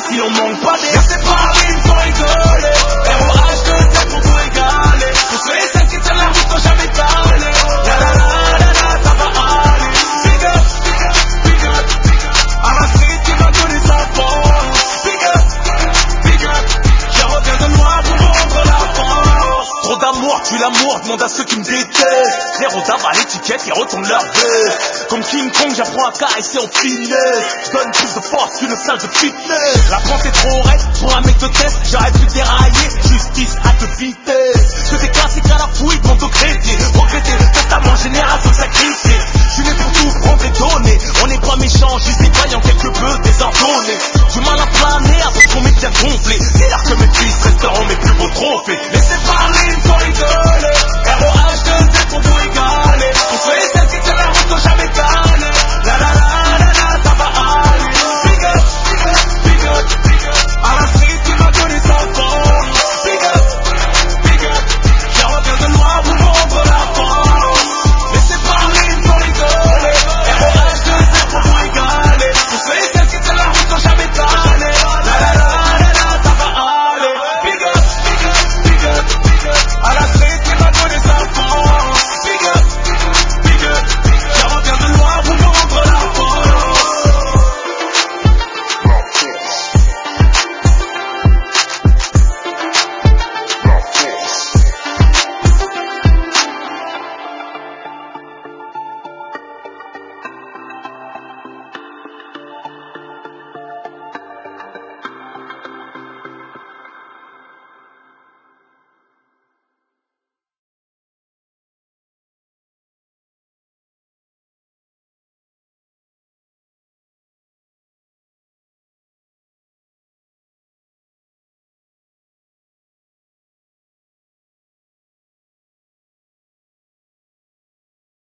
ici on manque pas d'air. C'est pas une faut rigoler. ROH de tête pour tout égaler. Pour ceux et celles qui tiennent la route sans jamais caler. La la la la la, ça va aller. Big up, big up, big up, big up. À la street qui va donner sa force. Big up, big up. Qui revient de loin pour rendre la force. Trop d'amour, tue l'amour, demande à ceux qui me détestent. Les rotards à l'étiquette, ils retournent leur veste. Comme King Kong, j'apprends à caresser en finesse. Donne plus de force qu'une salle de fitness. La pente est trop raide pour un mec de test. J'arrête plus de dérailler, justice à toute vitesse. Que des classiques à la fouille, demande au crédit. Regretter, totalement génération sacrifiée.